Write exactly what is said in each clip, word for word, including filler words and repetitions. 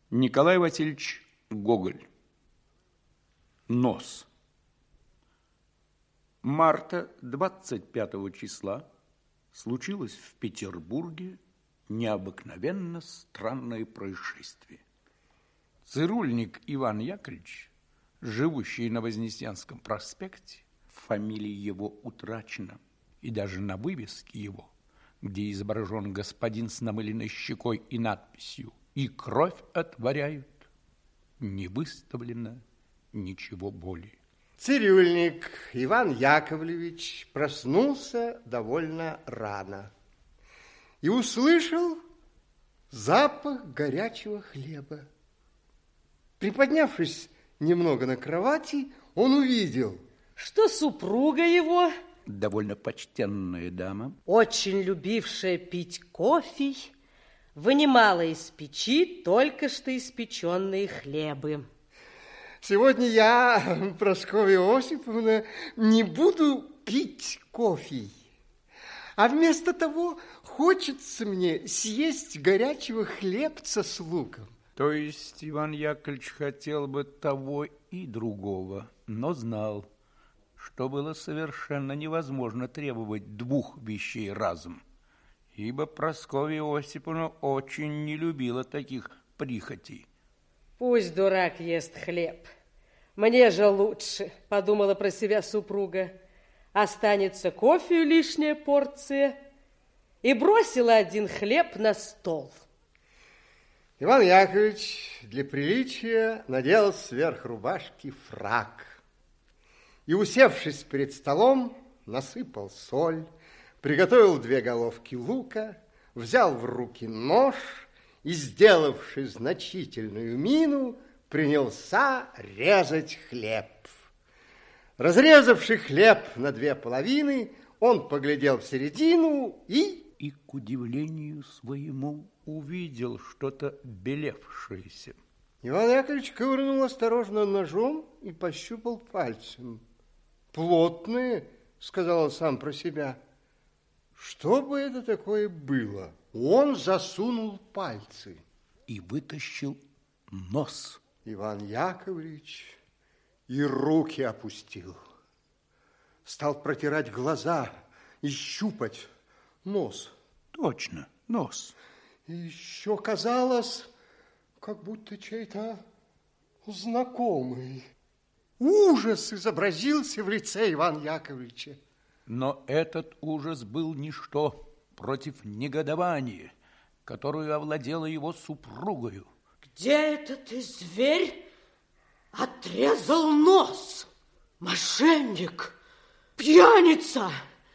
Николай Васильевич Гоголь. Нос. Марта двадцать пятого числа случилось в Петербурге необыкновенно странное происшествие. Цирюльник Иван Яковлевич, живущий на Вознесенском проспекте, фамилия его утрачена, и даже на вывеске его, где изображен господин с намыленной щекой и надписью «И кровь отворяют», не выставлено ничего более. Цирюльник Иван Яковлевич проснулся довольно рано и услышал запах горячего хлеба. Приподнявшись немного на кровати, он увидел, что супруга его, довольно почтенная дама, очень любившая пить кофе, вынимала из печи только что испеченные хлебы. Сегодня я, Прасковья Осиповна, не буду пить кофе, а вместо того хочется мне съесть горячего хлебца с луком. То есть Иван Яковлевич хотел бы того и другого, но знал, что было совершенно невозможно требовать двух вещей разом, ибо Прасковья Осиповна очень не любила таких прихотей. Пусть дурак ест хлеб. Мне же лучше, подумала про себя супруга. Останется кофе лишняя порция. И бросила один хлеб на стол. Иван Яковлевич для приличия надел сверх рубашки фрак. И, усевшись перед столом, насыпал соль, приготовил две головки лука, взял в руки нож и, сделавши значительную мину, принялся резать хлеб. Разрезавши хлеб на две половины, он поглядел в середину и... И, к удивлению своему, увидел что-то белевшееся. Иван Яковлевич ковырнул осторожно ножом и пощупал пальцем. «Плотные», — сказал он сам про себя. Что бы это такое было? Он засунул пальцы. И вытащил нос. Иван Яковлевич и руки опустил. Стал протирать глаза и щупать нос. Точно, нос. И еще казалось, как будто чей-то знакомый. Ужас изобразился в лице Ивана Яковлевича. Но этот ужас был ничто против негодования, которую овладела его супругою. Где это ты, зверь, отрезал нос? Мошенник, пьяница!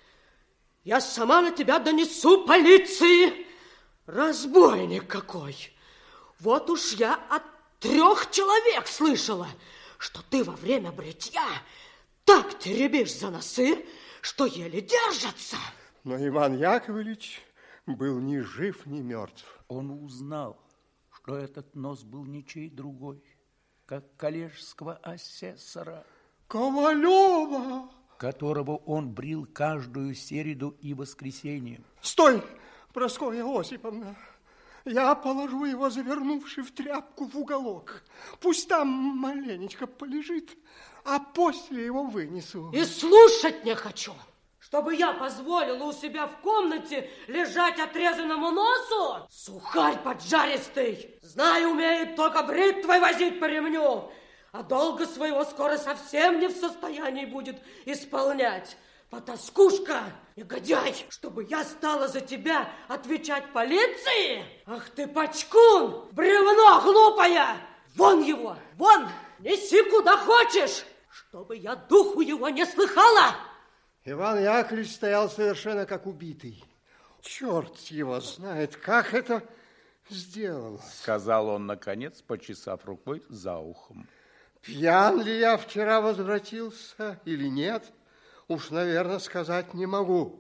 Я сама на тебя донесу полиции. Разбойник какой! Вот уж я от трех человек слышала, что ты во время бритья так теребишь за носы, что еле держатся. Но Иван Яковлевич был ни жив, ни мертв. Он узнал, что этот нос был ничей другой, как коллежского асессора Ковалева, которого он брил каждую середу и воскресенье. Стой, Прасковья Осиповна! Я положу его, завернувши в тряпку, в уголок. Пусть там маленечко полежит, а после его вынесу. И слушать не хочу, чтобы я позволила у себя в комнате лежать отрезанному носу. Сухарь поджаристый, знаю, умеет только бритвой возить по ремню, а долга своего скоро совсем не в состоянии будет исполнять. Потаскушка, негодяй, чтобы я стала за тебя отвечать полиции? Ах ты, пачкун, бревно глупая! Вон его, вон, неси куда хочешь, чтобы я духу его не слыхала. Иван Яковлевич стоял совершенно как убитый. Черт его знает, как это сделал, сказал он, наконец, почесав рукой за ухом. Пьян ли я вчера возвратился или нет? Уж, наверное, сказать не могу.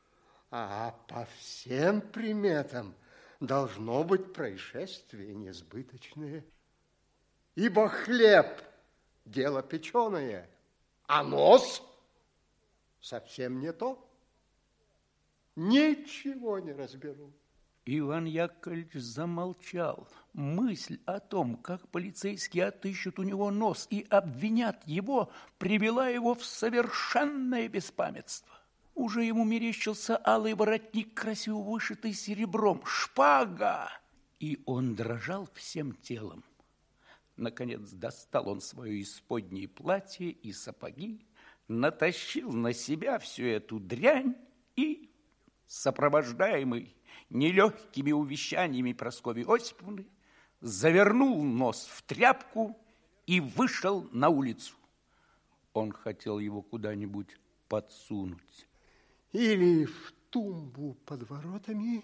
А по всем приметам должно быть происшествие несбыточное. Ибо хлеб – дело печеное, а нос – совсем не то. Ничего не разберу. Иван Яковлевич замолчал. Мысль о том, как полицейские отыщут у него нос и обвинят его, привела его в совершенное беспамятство. Уже ему мерещился алый воротник, красиво вышитый серебром, шпага, и он дрожал всем телом. Наконец достал он свое исподнее платье и сапоги, натащил на себя всю эту дрянь и, сопровождаемый нелегкими увещаниями Прасковьи Осиповны, завернул нос в тряпку и вышел на улицу. Он хотел его куда-нибудь подсунуть. Или в тумбу под воротами,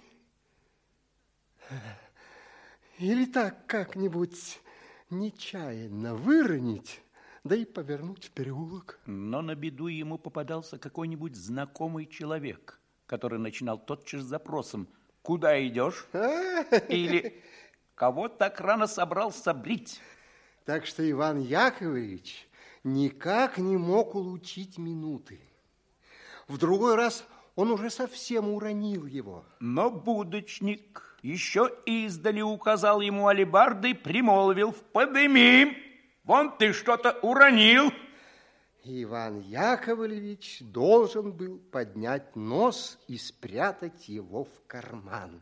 или так как-нибудь нечаянно выронить, да и повернуть в переулок. Но на беду ему попадался какой-нибудь знакомый человек, который начинал тотчас с запросом: «Куда идешь?» Или «Кого так рано собрался брить?» Так что Иван Яковлевич никак не мог улучить минуты. В другой раз он уже совсем уронил его. Но будочник еще издали указал ему алебардой, примолвил: «Подыми, вон ты что-то уронил». Иван Яковлевич должен был поднять нос и спрятать его в карман.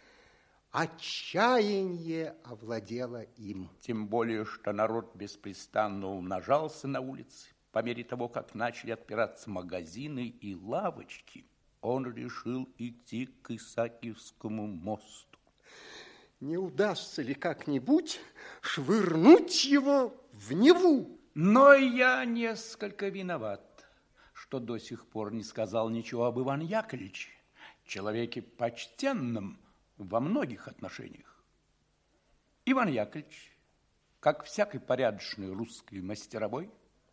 Отчаяние овладело им. Тем более, что народ беспрестанно умножался на улице. По мере того, как начали отпираться магазины и лавочки, он решил идти к Исаакиевскому мосту. Не удастся ли как-нибудь швырнуть его в Неву? Но я несколько виноват, что до сих пор не сказал ничего об Иване Яковлевиче, человеке почтенном во многих отношениях. Иван Яковлевич, как всякий порядочный русский мастеровой,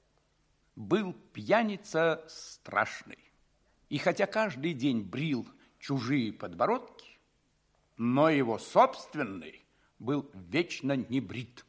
был пьяница страшный. И хотя каждый день брил чужие подбородки, но его собственный был вечно не брит.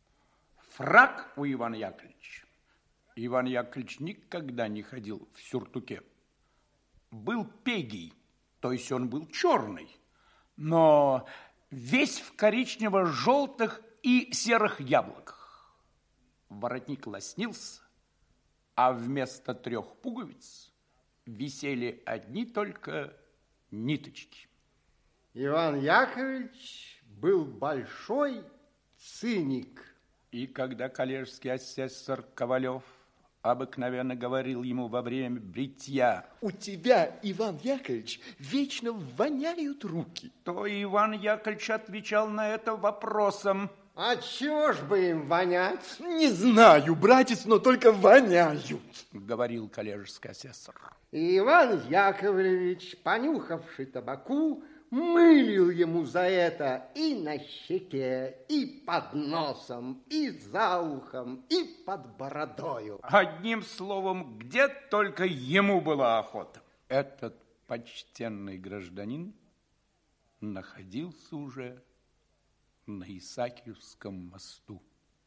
Фрак у Ивана Яковлевича. Иван Яковлевич никогда не ходил в сюртуке. Был пегий, то есть он был черный, но весь в коричнево-желтых и серых яблоках. Воротник лоснился, а вместо трех пуговиц висели одни только ниточки. Иван Яковлевич был большой циник. И когда коллежский асессор Ковалев обыкновенно говорил ему во время бритья: «У тебя, Иван Яковлевич, вечно воняют руки», то Иван Яковлевич отвечал на это вопросом: «А чего ж бы им вонять?» «Не знаю, братец, но только воняют», говорил коллежский асессор. И Иван Яковлевич, понюхавший табаку, мылил ему за это и на щеке, и под носом, и за ухом, и под бородою. Одним словом, где только ему была охота. Этот почтенный гражданин находился уже на Исаакиевском мосту.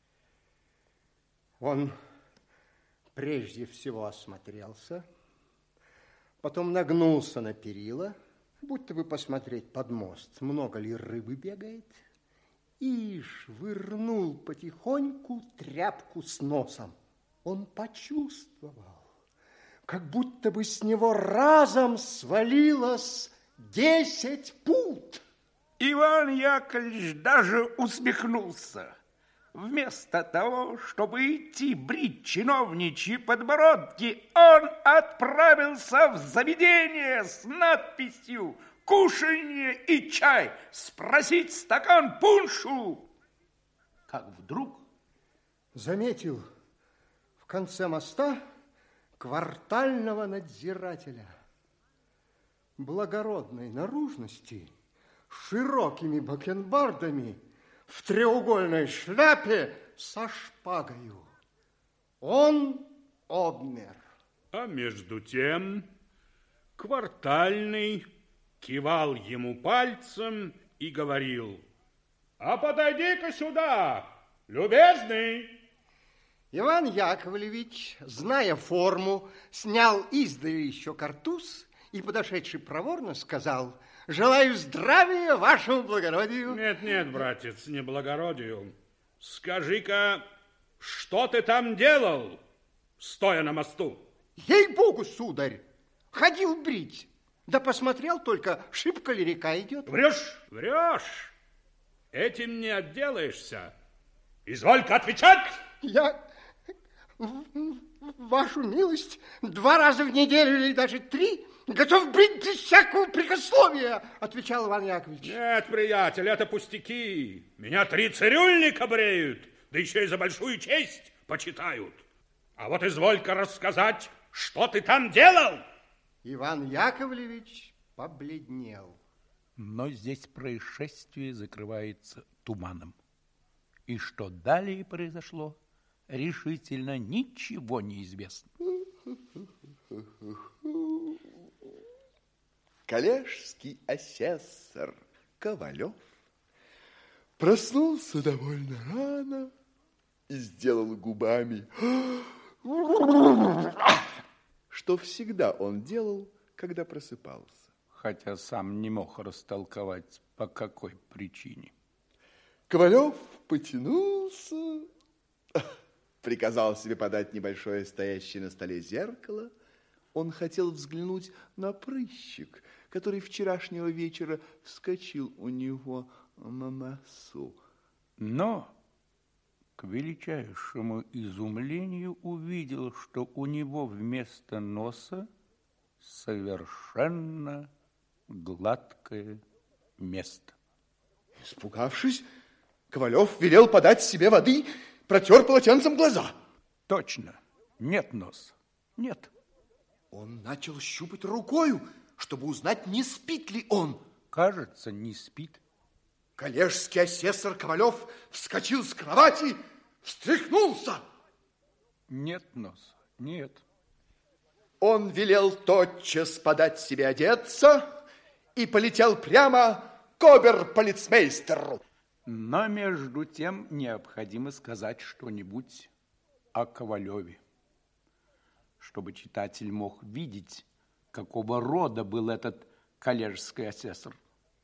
Он прежде всего осмотрелся, потом нагнулся на перила, будто бы посмотреть под мост, много ли рыбы бегает, и швырнул потихоньку тряпку с носом. Он почувствовал, как будто бы с него разом свалилось десять пуд. Иван Яковлевич даже усмехнулся. Вместо того, чтобы идти брить чиновничьи подбородки, он отправился в заведение с надписью «Кушанье и чай, спросить стакан пуншу». Как вдруг заметил в конце моста квартального надзирателя благородной наружности, широкими бакенбардами, в треугольной шляпе со шпагою. Он обмер. А между тем квартальный кивал ему пальцем и говорил: «А подойди-ка сюда, любезный!» Иван Яковлевич, зная форму, снял издали еще картуз и, подошедший проворно, сказал: Желаю здравия вашему благородию. Нет, нет, братец, не благородию. Скажи-ка, что ты там делал, стоя на мосту? Ей-богу, сударь, ходил брить. Да посмотрел только, шибко ли река идет. Врешь, врешь. Этим не отделаешься. Изволь-ка отвечать. Я, вашу милость, два раза в неделю или даже три готов брить без всякого прикословия, отвечал Иван Яковлевич. Нет, приятель, это пустяки. Меня три цирюльника бреют, да еще и за большую честь почитают. А вот изволь-ка рассказать, что ты там делал? Иван Яковлевич побледнел. Но здесь происшествие закрывается туманом. И что далее произошло, решительно ничего не известно. Коллежский асессор Ковалев проснулся довольно рано и сделал губами, что всегда он делал, когда просыпался. Хотя сам не мог растолковать, по какой причине. Ковалев потянулся, приказал себе подать небольшое стоящее на столе зеркало. Он хотел взглянуть на прыщик, который вчерашнего вечера вскочил у него на носу. Но, к величайшему изумлению, увидел, что у него вместо носа совершенно гладкое место. Испугавшись, Ковалев велел подать себе воды, протер полотенцем глаза. Точно, нет носа, нет. Он начал щупать рукою, чтобы узнать, не спит ли он. Кажется, не спит. Коллежский асессор Ковалев вскочил с кровати, встряхнулся. Нет носа, нет. Он велел тотчас подать себе одеться и полетел прямо к обер-полицмейстеру. Но между тем необходимо сказать что-нибудь о Ковалеве, чтобы читатель мог видеть, какого рода был этот коллежский асессор.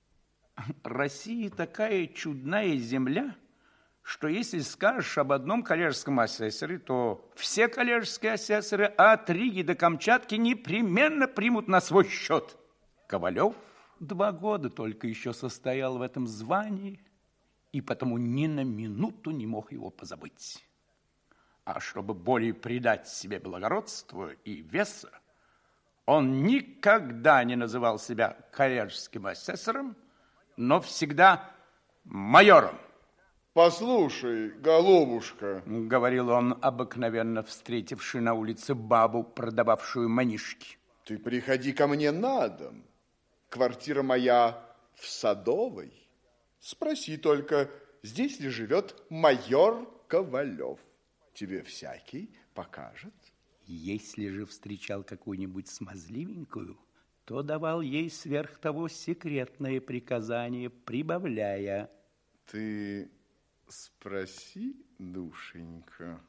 Россия такая чудная земля, что если скажешь об одном коллежском асессоре, то все коллежские асессоры от Риги до Камчатки непременно примут на свой счет. Ковалев два года только еще состоял в этом звании, и потому ни на минуту не мог его позабыть. А чтобы более придать себе благородства и веса, он никогда не называл себя коллежским асессором, но всегда майором. Послушай, голубушка, говорил он, обыкновенно встретивший на улице бабу, продававшую манишки. Ты приходи ко мне на дом. Квартира моя в Садовой. Спроси только, здесь ли живет майор Ковалев. Тебе всякий покажет. Если же встречал какую-нибудь смазливенькую, то давал ей сверх того секретное приказание, прибавляя: ты спроси, душенька,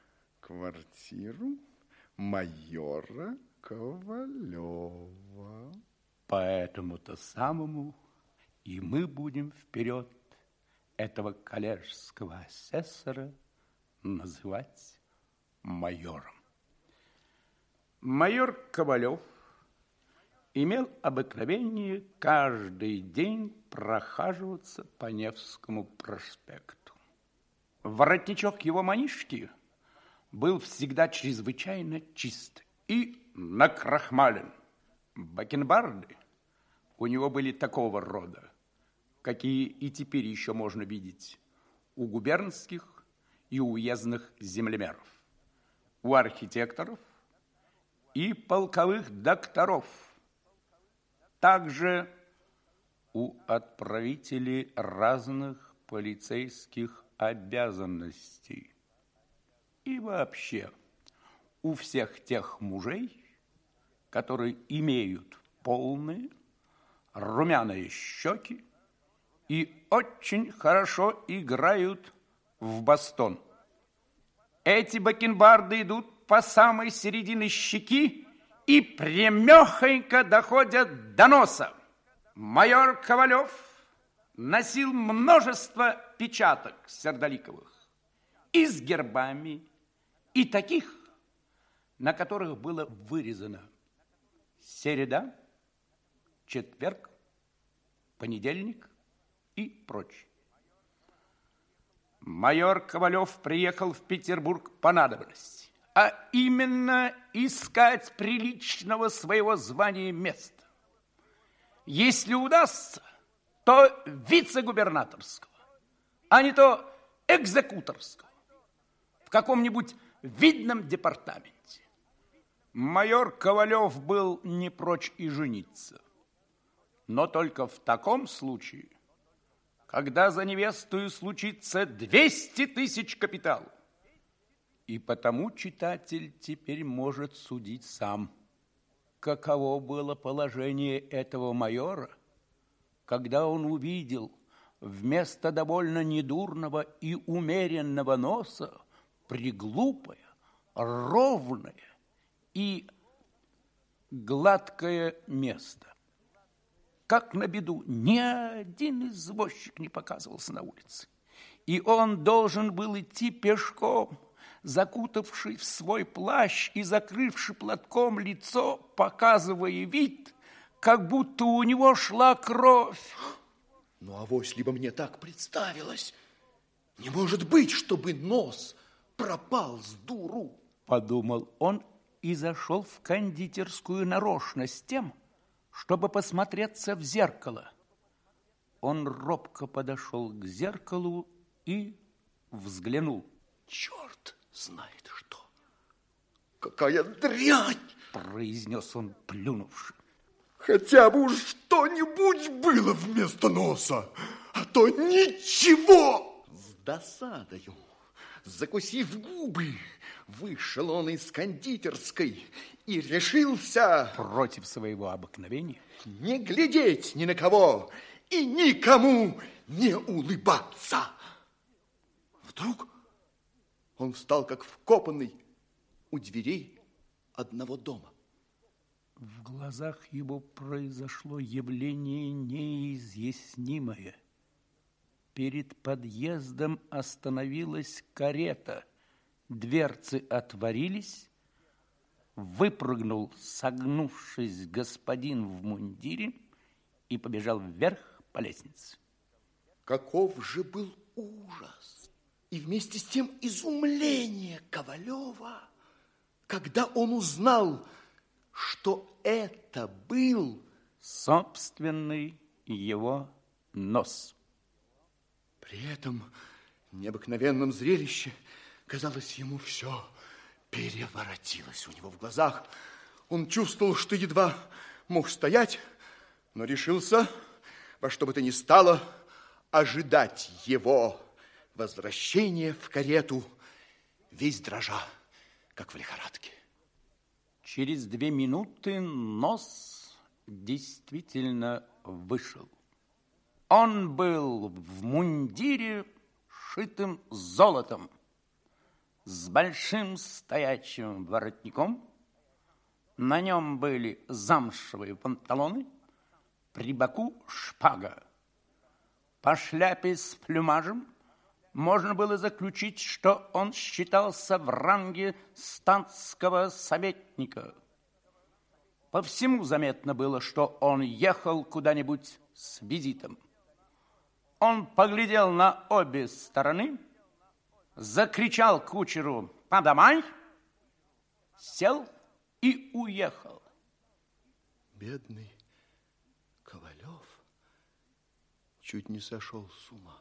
квартиру майора Ковалева. Поэтому-то самому и мы будем вперед этого коллежского асессора называть майором. Майор Ковалев имел обыкновение каждый день прохаживаться по Невскому проспекту. Воротничок его манишки был всегда чрезвычайно чист и накрахмален. Бакенбарды у него были такого рода, какие и теперь еще можно видеть у губернских и у уездных землемеров, у архитекторов и полковых докторов, также у отправителей разных полицейских обязанностей и вообще у всех тех мужей, которые имеют полные румяные щеки и очень хорошо играют в бастон. Эти бакенбарды идут по самой середине щеки и прямехонько доходят до носа. Майор Ковалев носил множество печаток сердоликовых и с гербами, и таких, на которых было вырезано середа, четверг, понедельник и прочее. Майор Ковалев приехал в Петербург по надобности, а именно искать приличного своего звания места. Если удастся, то вице-губернаторского, а не то экзекуторского в каком-нибудь видном департаменте. Майор Ковалев был не прочь и жениться, но только в таком случае, когда за невестою случится двести тысяч капиталу. И потому читатель теперь может судить сам, каково было положение этого майора, когда он увидел вместо довольно недурного и умеренного носа приглупое, ровное и гладкое место. Как на беду, ни один извозчик не показывался на улице, и он должен был идти пешком, закутавший в свой плащ и закрывший платком лицо, показывая вид, как будто у него шла кровь. Ну, авось, либо мне так представилось. Не может быть, чтобы нос пропал с дуру. Подумал он и зашел в кондитерскую нарочно с тем, чтобы посмотреться в зеркало. Он робко подошел к зеркалу и взглянул. Черт знает что. Какая дрянь! Произнес он, плюнувши. Хотя бы уж что-нибудь было вместо носа, а то ничего. С досадою, закусив губы, вышел он из кондитерской и решился против своего обыкновения не глядеть ни на кого и никому не улыбаться. Вдруг он встал, как вкопанный, у дверей одного дома. В глазах его произошло явление неизъяснимое. Перед подъездом остановилась карета, дверцы отворились, выпрыгнул, согнувшись, господин в мундире и побежал вверх по лестнице. Каков же был ужас и вместе с тем изумление Ковалева, когда он узнал, что это был собственный его нос. При этом необыкновенном зрелище, казалось, ему все переворотилось у него в глазах. Он чувствовал, что едва мог стоять, но решился во что бы то ни стало ожидать его возвращения в карету, весь дрожа, как в лихорадке. Через две минуты нос действительно вышел. Он был в мундире, шитым золотом, с большим стоячим воротником. На нем были замшевые панталоны, при боку шпага. По шляпе с плюмажем можно было заключить, что он считался в ранге статского советника. По всему заметно было, что он ехал куда-нибудь с визитом. Он поглядел на обе стороны, закричал кучеру «Подамай!», сел и уехал. Бедный Ковалев чуть не сошел с ума.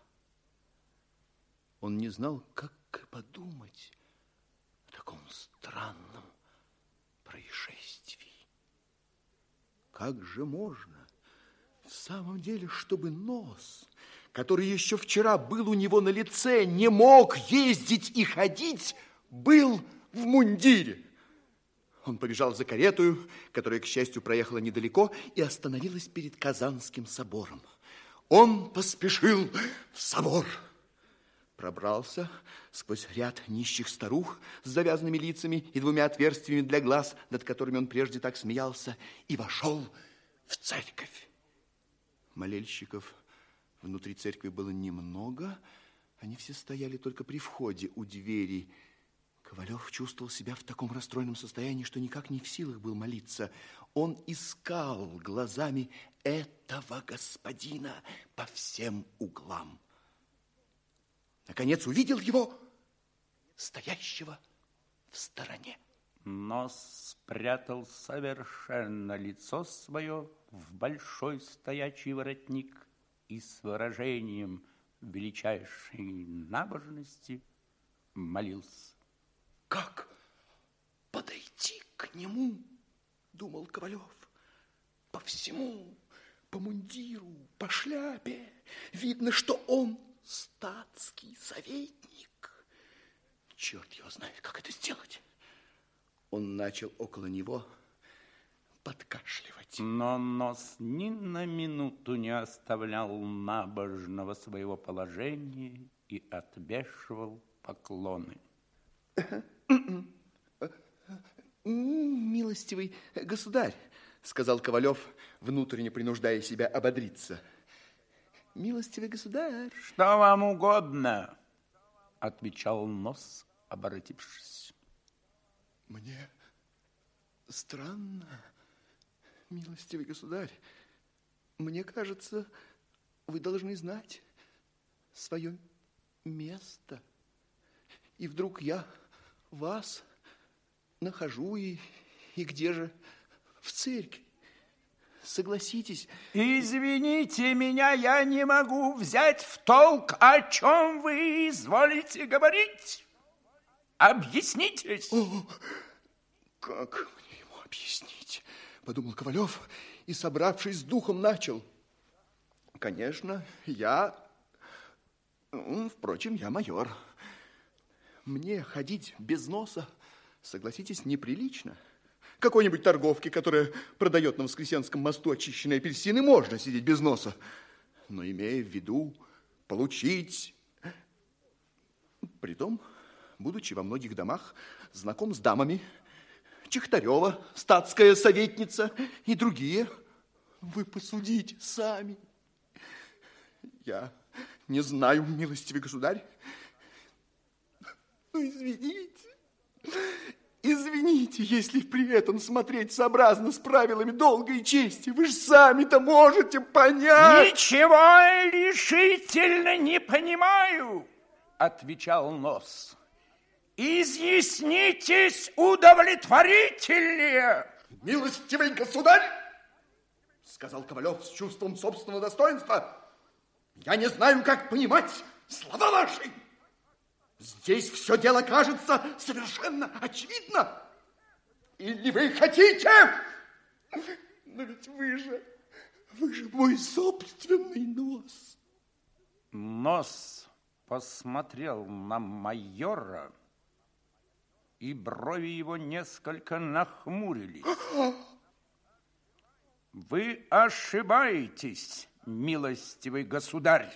Он не знал, как подумать о таком странном происшествии. Как же можно в самом деле, чтобы нос, который еще вчера был у него на лице, не мог ездить и ходить, был в мундире? Он побежал за каретою, которая, к счастью, проехала недалеко и остановилась перед Казанским собором. Он поспешил в собор. Пробрался сквозь ряд нищих старух с завязанными лицами и двумя отверстиями для глаз, над которыми он прежде так смеялся, и вошел в церковь. Молельщиков внутри церкви было немного. Они все стояли только при входе у двери. Ковалев чувствовал себя в таком расстроенном состоянии, что никак не в силах был молиться. Он искал глазами этого господина по всем углам. Наконец увидел его, стоящего в стороне. Но спрятал совершенно лицо свое в большой стоячий воротник и с выражением величайшей набожности молился. Как подойти к нему, думал Ковалев, по всему, по мундиру, по шляпе. Видно, что он статский советник. Черт его знает, как это сделать. Он начал около него подкашливать. Но нос ни на минуту не оставлял набожного своего положения и отвешивал поклоны. Милостивый государь, сказал Ковалев, внутренне принуждая себя ободриться. Милостивый государь. Что вам угодно, отвечал нос, обратившись. Мне странно, милостивый государь. Мне кажется, вы должны знать свое место. И вдруг я вас нахожу, и, и где же? В церкви. Согласитесь. Извините меня, я не могу взять в толк, о чем вы изволите говорить. Объяснитесь. О, как мне ему объяснить? Подумал Ковалев и, собравшись с духом, начал. Конечно, я... Ну, впрочем, я майор. Мне ходить без носа, согласитесь, неприлично. Какой-нибудь торговке, которая продает на Воскресенском мосту очищенные апельсины, можно сидеть без носа. Но имея в виду получить... Притом, будучи во многих домах, знаком с дамами, Чехтарева, статская советница и другие, вы посудите сами. Я не знаю, милостивый государь. Ну, извините, извините, если при этом смотреть сообразно с правилами долга и чести. Вы же сами-то можете понять. Ничего решительно не понимаю, отвечал нос. Изъяснитесь удовлетворительнее. Милостивый государь, сказал Ковалев с чувством собственного достоинства, я не знаю, как понимать слова ваши. Здесь все дело кажется совершенно очевидно. Или вы хотите? Но ведь вы же, вы же мой собственный нос. Нос посмотрел на майора, и брови его несколько нахмурились. Вы ошибаетесь, милостивый государь.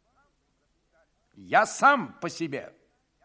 Я сам по себе.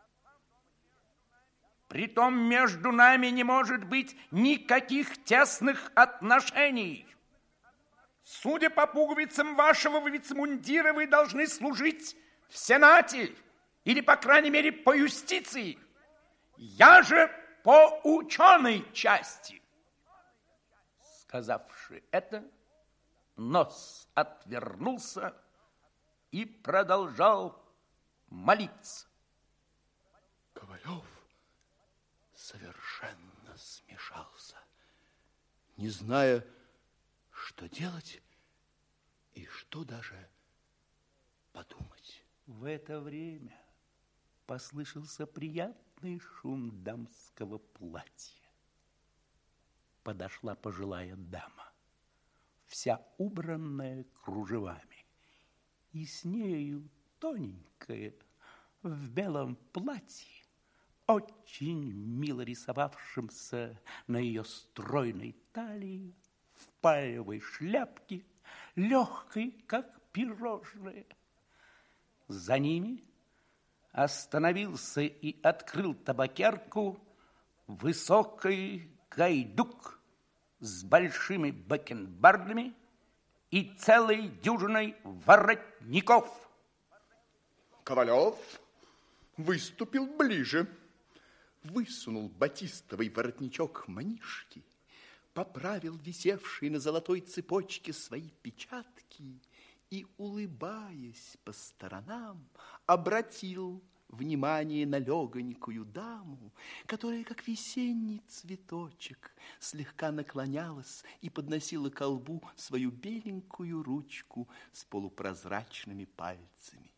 Притом между нами не может быть никаких тесных отношений. Судя по пуговицам вашего вицмундира, вы должны служить в Сенате или, по крайней мере, по юстиции. Я же по ученой части. Сказавши это, нос отвернулся и продолжал молиться. Ковалев совершенно смешался, не зная, что делать и что даже подумать. В это время послышался приятный шум дамского платья. Подошла пожилая дама, вся убранная кружевами, и с нею тоненькая в белом платье, очень мило рисовавшимся на ее стройной талии, в палевой шляпке, легкой, как пирожное. За ними остановился и открыл табакерку высокий гайдук с большими бакенбардами и целой дюжиной воротников. Ковалев выступил ближе, высунул батистовый воротничок манишки, поправил висевшие на золотой цепочке свои печатки и, улыбаясь по сторонам, обратил внимание на легонькую даму, которая, как весенний цветочек, слегка наклонялась и подносила к колбу свою беленькую ручку с полупрозрачными пальцами.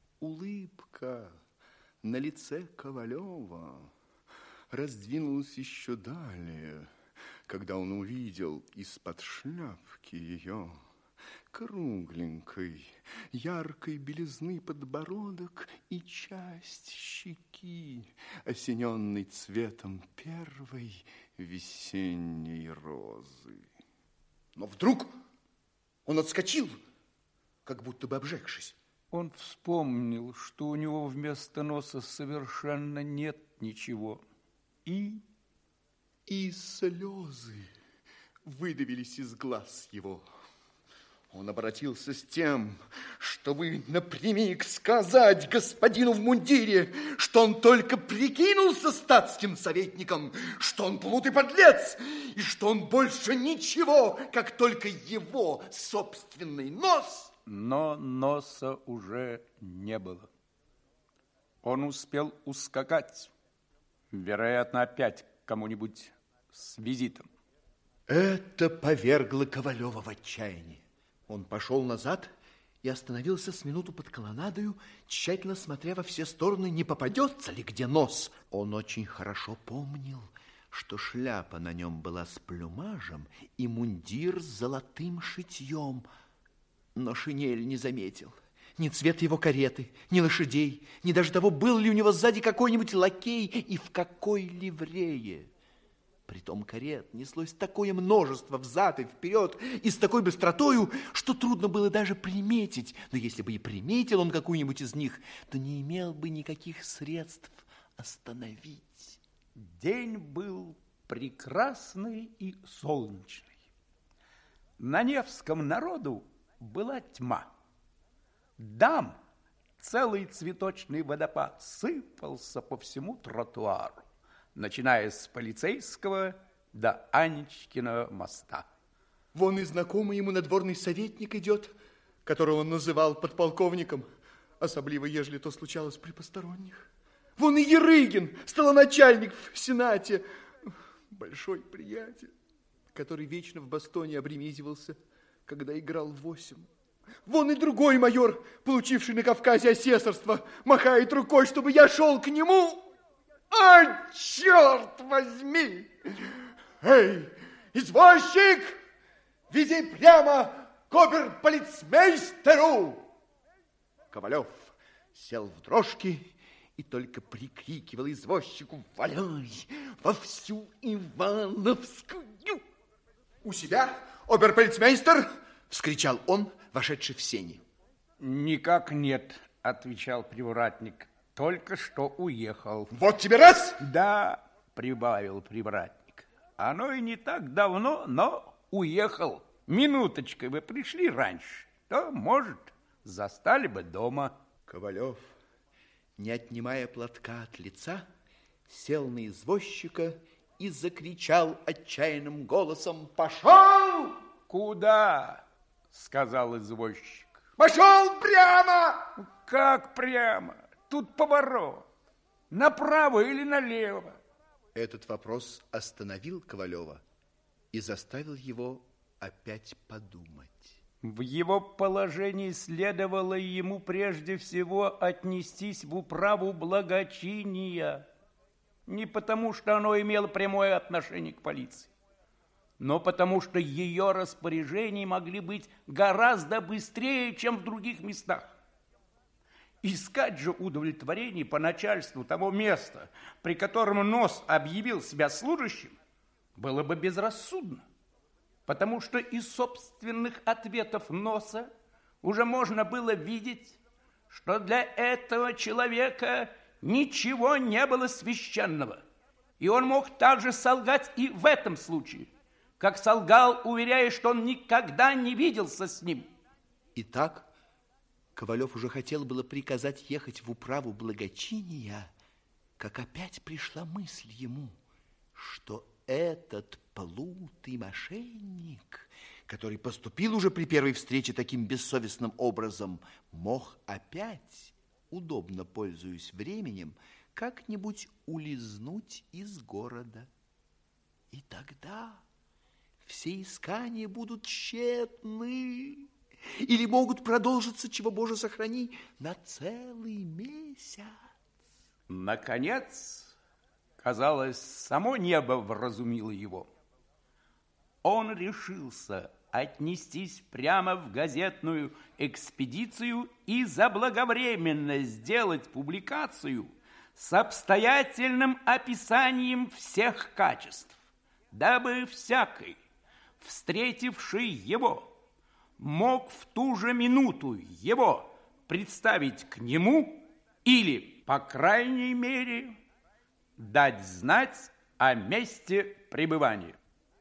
Улыбка на лице Ковалева раздвинулась еще далее, когда он увидел из-под шляпки ее кругленькой, яркой белизны подбородок и часть щеки, осененной цветом первой весенней розы. Но вдруг он отскочил, как будто бы обжегшись. Он вспомнил, что у него вместо носа совершенно нет ничего. И... И слезы выдавились из глаз его. Он обратился с тем, чтобы напрямик сказать господину в мундире, что он только прикинулся статским советником, что он плут и подлец, и что он больше ничего, как только его собственный нос. Но носа уже не было. Он успел ускакать, вероятно, опять к кому-нибудь с визитом. Это повергло Ковалева в отчаяние. Он пошел назад и остановился с минуту под колоннадою, тщательно смотря во все стороны, не попадется ли где нос. Он очень хорошо помнил, что шляпа на нем была с плюмажем и мундир с золотым шитьем, но шинель не заметил. Ни цвет его кареты, ни лошадей, ни даже того, был ли у него сзади какой-нибудь лакей и в какой ливрее. Притом карет неслось такое множество взад и вперед и с такой быстротою, что трудно было даже приметить. Но если бы и приметил он какую-нибудь из них, то не имел бы никаких средств остановить. День был прекрасный и солнечный. На Невском народу была тьма. Дам целый цветочный водопад сыпался по всему тротуару, начиная с Полицейского до Анечкиного моста. Вон и знакомый ему надворный советник идет, которого он называл подполковником, особливо, ежели то случалось при посторонних. Вон и Ерыгин, столоначальник в Сенате, большой приятель, который вечно в бастоне обремизивался, когда играл в восемь. Вон и другой майор, получивший на Кавказе асессорство, махает рукой, чтобы я шел к нему. А, черт возьми! Эй, извозчик, веди прямо к оберполицмейстеру! Ковалев сел в дрожки и только прикрикивал извозчику: «Валяй во всю Ивановскую!» «У себя, оберполицмейстер?» — вскричал он, вошедший в сени. «Никак нет», — отвечал привратник. «Только что уехал». «Вот тебе раз!» «Да», — прибавил привратник. «Оно и не так давно, но уехал. Минуточкой вы пришли раньше, то, может, застали бы дома». Ковалев, не отнимая платка от лица, сел на извозчика и закричал отчаянным голосом: «Пошел!» «Куда?» — сказал извозчик. «Пошел прямо!» «Как прямо? Тут поворот. Направо или налево?» Этот вопрос остановил Ковалева и заставил его опять подумать. В его положении следовало ему прежде всего отнестись в управу благочиния, не потому, что оно имело прямое отношение к полиции, но потому, что ее распоряжения могли быть гораздо быстрее, чем в других местах. Искать же удовлетворение по начальству того места, при котором нос объявил себя служащим, было бы безрассудно, потому что из собственных ответов носа уже можно было видеть, что для этого человека ничего не было священного, и он мог также солгать и в этом случае, как солгал, уверяя, что он никогда не виделся с ним. Итак, Ковалев уже хотел было приказать ехать в управу благочиния, как опять пришла мысль ему, что этот плут и мошенник, который поступил уже при первой встрече таким бессовестным образом, мог опять, удобно пользуясь временем, как-нибудь улизнуть из города. И тогда все искания будут тщетны или могут продолжиться, чего, Боже, сохрани, на целый месяц. Наконец, казалось, само небо вразумило его. Он решился отнестись прямо в газетную экспедицию и заблаговременно сделать публикацию с обстоятельным описанием всех качеств, дабы всякий, встретивший его, мог в ту же минуту его представить к нему или, по крайней мере, дать знать о месте пребывания.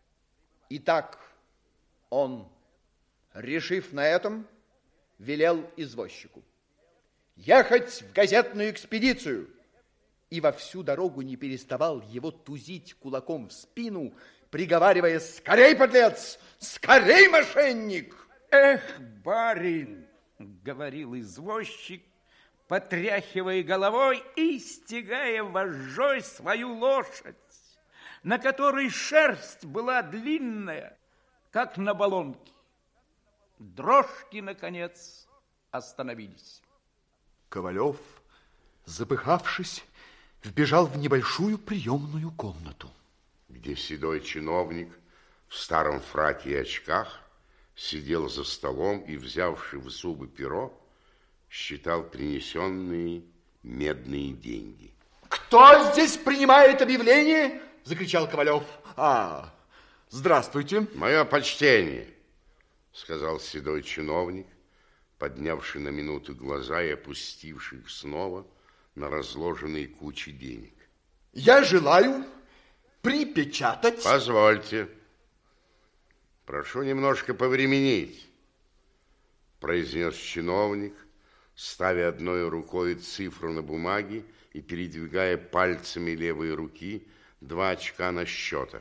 Итак, он, решив на этом, велел извозчику ехать в газетную экспедицию и во всю дорогу не переставал его тузить кулаком в спину, приговаривая: «Скорей, подлец! Скорей, мошенник!» «Эх, барин!» — говорил извозчик, потряхивая головой и стягая вожжой свою лошадь, на которой шерсть была длинная, как на баллонке. Дрожки, наконец, остановились. Ковалев, запыхавшись, вбежал в небольшую приемную комнату, где седой чиновник в старом фраке и очках сидел за столом и, взявши в зубы перо, считал принесенные медные деньги. «Кто здесь принимает объявление?» – закричал Ковалев. «А, здравствуйте». «Мое почтение», – сказал седой чиновник, поднявший на минуту глаза и опустивший их снова на разложенные кучи денег. «Я желаю припечатать...» «Позвольте. Прошу немножко повременить», – произнес чиновник, ставя одной рукой цифру на бумаге и передвигая пальцами левой руки два очка на счетах.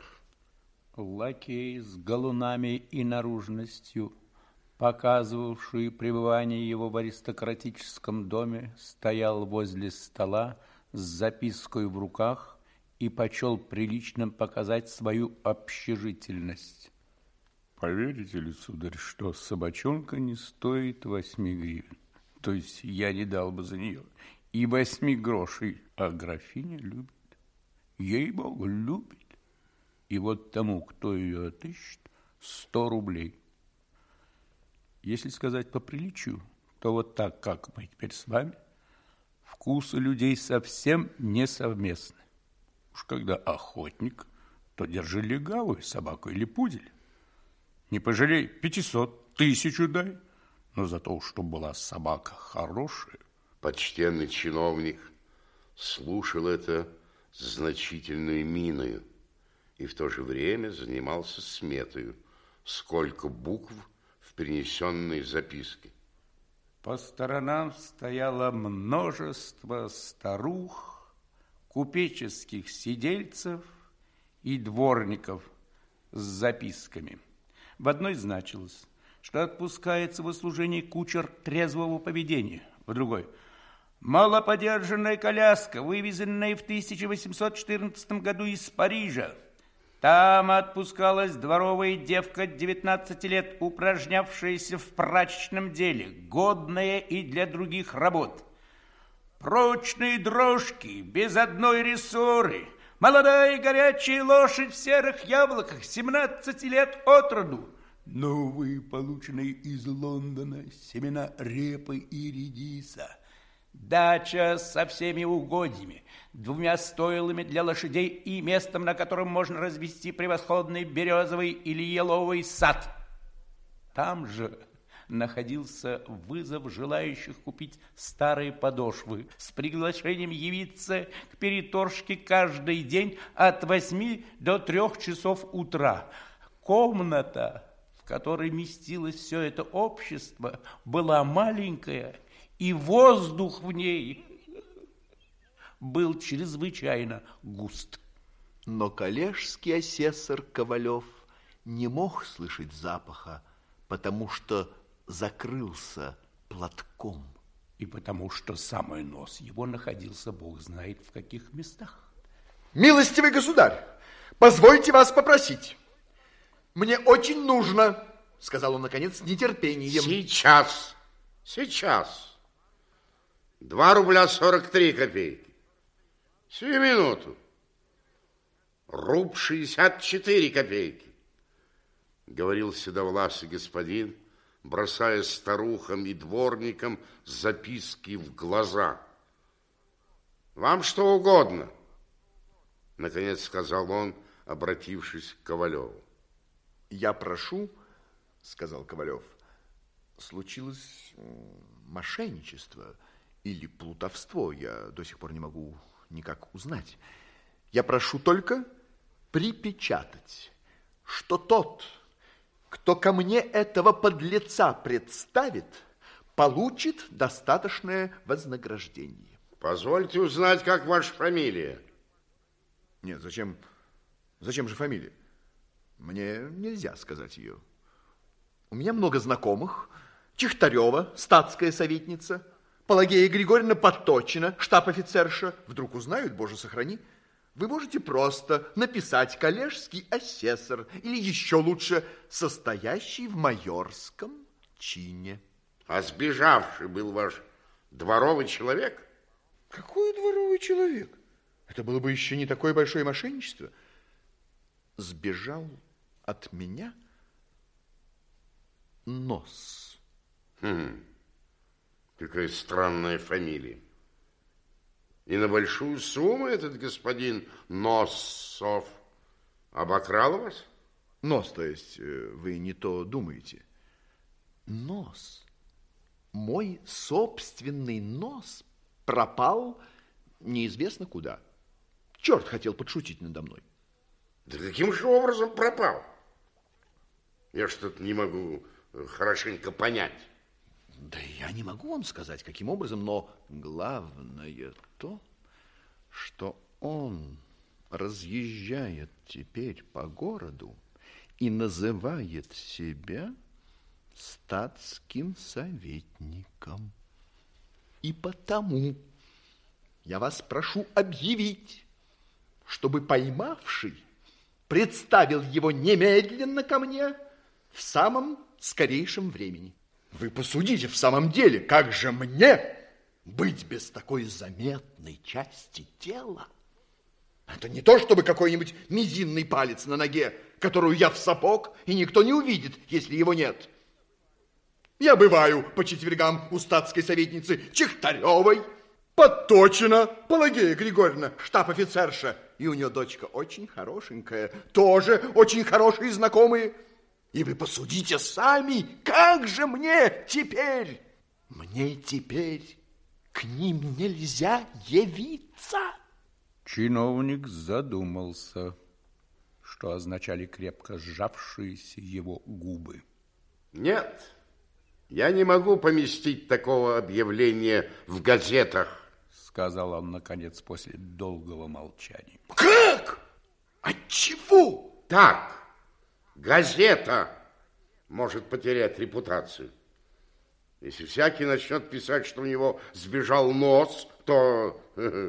Лакей с галунами и наружностью, показывавший пребывание его в аристократическом доме, стоял возле стола с запиской в руках и почел приличным показать свою общежительность. Поверите ли, сударь, что собачонка не стоит восьми гривен? То есть я не дал бы за нее и восьми грошей, а графиня любит. Ей-богу, любит. И вот тому, кто ее отыщет, сто рублей. Если сказать по приличию, то вот так, как мы теперь с вами, вкусы людей совсем не совместны. Уж когда охотник, то держи легавую собаку или пудель. Не пожалей, пятисот, тысячу дай, но за то, чтобы была собака хорошая. Почтенный чиновник слушал это с значительной миною и в то же время занимался сметою, сколько букв в принесенной записке. По сторонам стояло множество старух, купеческих сидельцев и дворников с записками. В одной значилось, что отпускается в услужение кучер трезвого поведения, в другой – малоподержанная коляска, вывезенная в тысяча восемьсот четырнадцатом году из Парижа. Там отпускалась дворовая девка девятнадцати лет, упражнявшаяся в прачечном деле, годная и для других работ. Прочные дрожки, без одной рессоры, молодая горячая лошадь в серых яблоках, семнадцати лет от роду, новые, полученные из Лондона, семена репы и редиса, дача со всеми угодьями, двумя стойлами для лошадей и местом, на котором можно развести превосходный березовый или еловый сад. Там же находился вызов желающих купить старые подошвы с приглашением явиться к переторжке каждый день от восьми до трех часов утра. Комната, в которой местилось все это общество, была маленькая, и воздух в ней был чрезвычайно густ. Но коллежский асессор Ковалев не мог слышать запаха, потому что закрылся платком. И потому что самый нос его находился бог знает в каких местах. Милостивый государь, позвольте вас попросить. Мне очень нужно, сказал он, наконец, с нетерпением. Сейчас, сейчас. Два рубля сорок три копейки. Сию минуту. Руб шестьдесят четыре копейки, говорил седовласый господин, бросая старухам и дворникам записки в глаза. Вам что угодно, наконец сказал он, обратившись к Ковалеву. Я прошу, сказал Ковалев, случилось мошенничество или плутовство, я до сих пор не могу никак узнать. Я прошу только припечатать, что тот, кто ко мне этого подлеца представит, получит достаточное вознаграждение. Позвольте узнать, как ваша фамилия. Нет, зачем, зачем же фамилия? Мне нельзя сказать ее. У меня много знакомых. Чехтарева, статская советница, Пелагея Григорьевна Поточина, штаб-офицерша. Вдруг узнают, Боже сохрани. Вы можете просто написать коллежский асессор или еще лучше состоящий в майорском чине. А сбежавший был ваш дворовый человек? Какой дворовый человек? Это было бы еще не такое большое мошенничество. Сбежал от меня Нос. Хм, какая странная фамилия. И на большую сумму этот господин Носов обокрал вас? Нос, то есть, вы не то думаете. Нос. Мой собственный нос пропал неизвестно куда. Черт хотел подшутить надо мной. Да каким же образом пропал? Я что-то не могу хорошенько понять. Да я не могу вам сказать, каким образом, но главное то, что он разъезжает теперь по городу и называет себя статским советником. И потому я вас прошу объявить, чтобы поймавший представил его немедленно ко мне в самом скорейшем времени. Вы посудите, в самом деле, как же мне быть без такой заметной части тела? Это не то, чтобы какой-нибудь мизинный палец на ноге, которую я в сапог, и никто не увидит, если его нет. Я бываю по четвергам у статской советницы Чехтаревой, Поточина, Пелагея Григорьевна, штаб-офицерша, и у нее дочка очень хорошенькая, тоже очень хорошие знакомые. И вы посудите сами, как же мне теперь? Мне теперь к ним нельзя явиться. Чиновник задумался, что означали крепко сжавшиеся его губы. Нет, я не могу поместить такого объявления в газетах, сказал он, наконец, после долгого молчания. Как? Отчего? Так. Газета может потерять репутацию. Если всякий начнет писать, что у него сбежал нос, то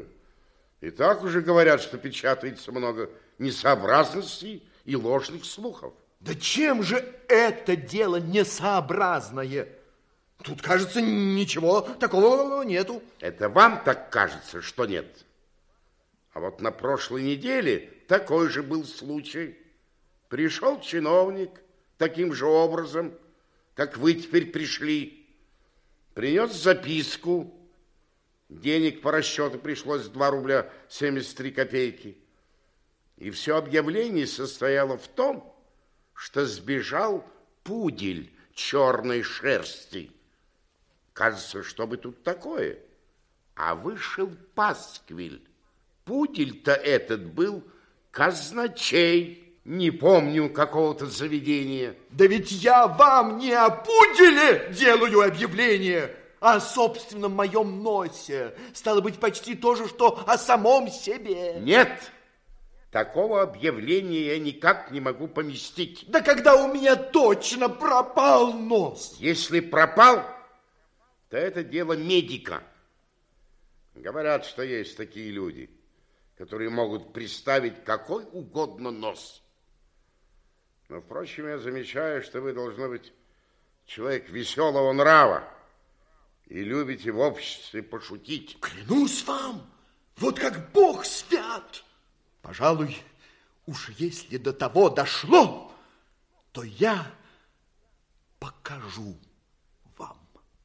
и так уже говорят, что печатается много несообразностей и ложных слухов. Да чем же это дело несообразное? Тут, кажется, ничего такого нету. Это вам так кажется, что нет? А вот на прошлой неделе такой же был случай. Пришел чиновник таким же образом, как вы теперь пришли. Принес записку. Денег по расчету пришлось два рубля семьдесят три копейки. И все объявление состояло в том, что сбежал пудель черной шерсти. Кажется, что бы тут такое? А вышел пасквиль. Пудель-то этот был казначей. Не помню какого-то заведения. Да ведь я вам не о пуделе делаю объявление, а о собственном моем носе. Стало быть, почти то же, что о самом себе. Нет, такого объявления я никак не могу поместить. Да когда у меня точно пропал нос. Если пропал, то это дело медика. Говорят, что есть такие люди, которые могут приставить какой угодно нос. Но, впрочем, я замечаю, что вы, должно быть, человек веселого нрава и любите в обществе пошутить. Клянусь вам, вот как Бог свят. Пожалуй, уж если до того дошло, то я покажу вам.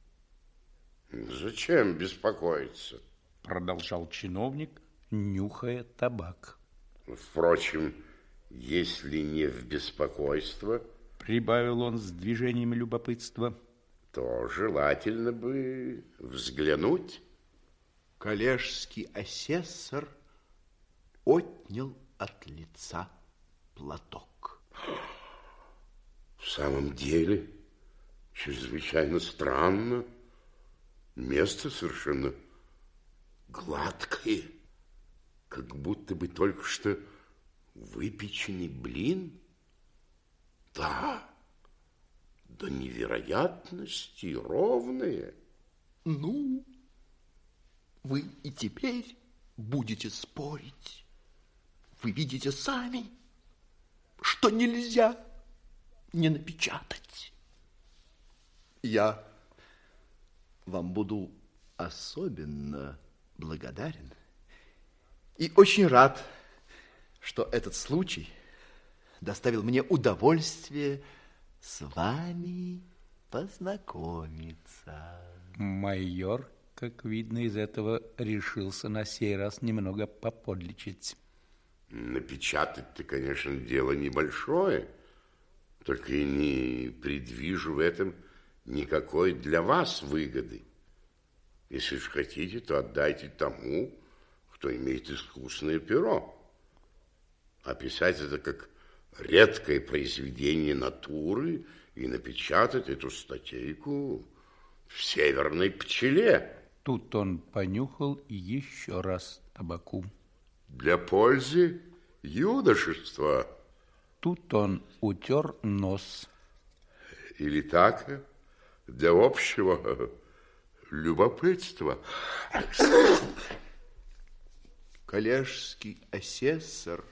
Зачем беспокоиться? Продолжал чиновник, нюхая табак. Впрочем, если не в беспокойство, прибавил он с движением любопытства, то желательно бы взглянуть. Коллежский асессор отнял от лица платок. В самом деле, чрезвычайно странно. Место совершенно гладкое, как будто бы только что выпеченный блин. Да, до невероятности ровное. Ну, вы и теперь будете спорить. Вы видите сами, что нельзя не напечатать. Я вам буду особенно благодарен и очень рад, что этот случай доставил мне удовольствие с вами познакомиться. Майор, как видно из этого, решился на сей раз немного поподличить. Напечатать-то, конечно, дело небольшое, только и не предвижу в этом никакой для вас выгоды. Если же хотите, то отдайте тому, кто имеет искусное перо. Описать это как редкое произведение натуры и напечатать эту статейку в «Северной пчеле». Тут он понюхал еще раз табаку. Для пользы юношества. Тут он утер нос. Или так, для общего любопытства. Коллежский асессор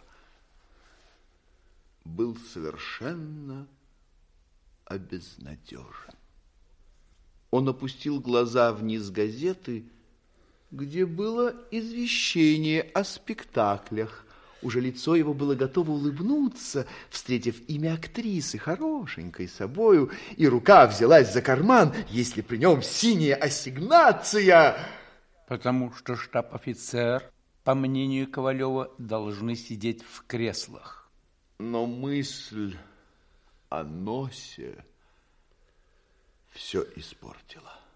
был совершенно обезнадежен. Он опустил глаза вниз газеты, где было извещение о спектаклях. Уже лицо его было готово улыбнуться, встретив имя актрисы, хорошенькой собою, и рука взялась за карман, если при нем синяя ассигнация. Потому что штаб-офицер, по мнению Ковалева, должны сидеть в креслах. Но мысль о носе все испортила.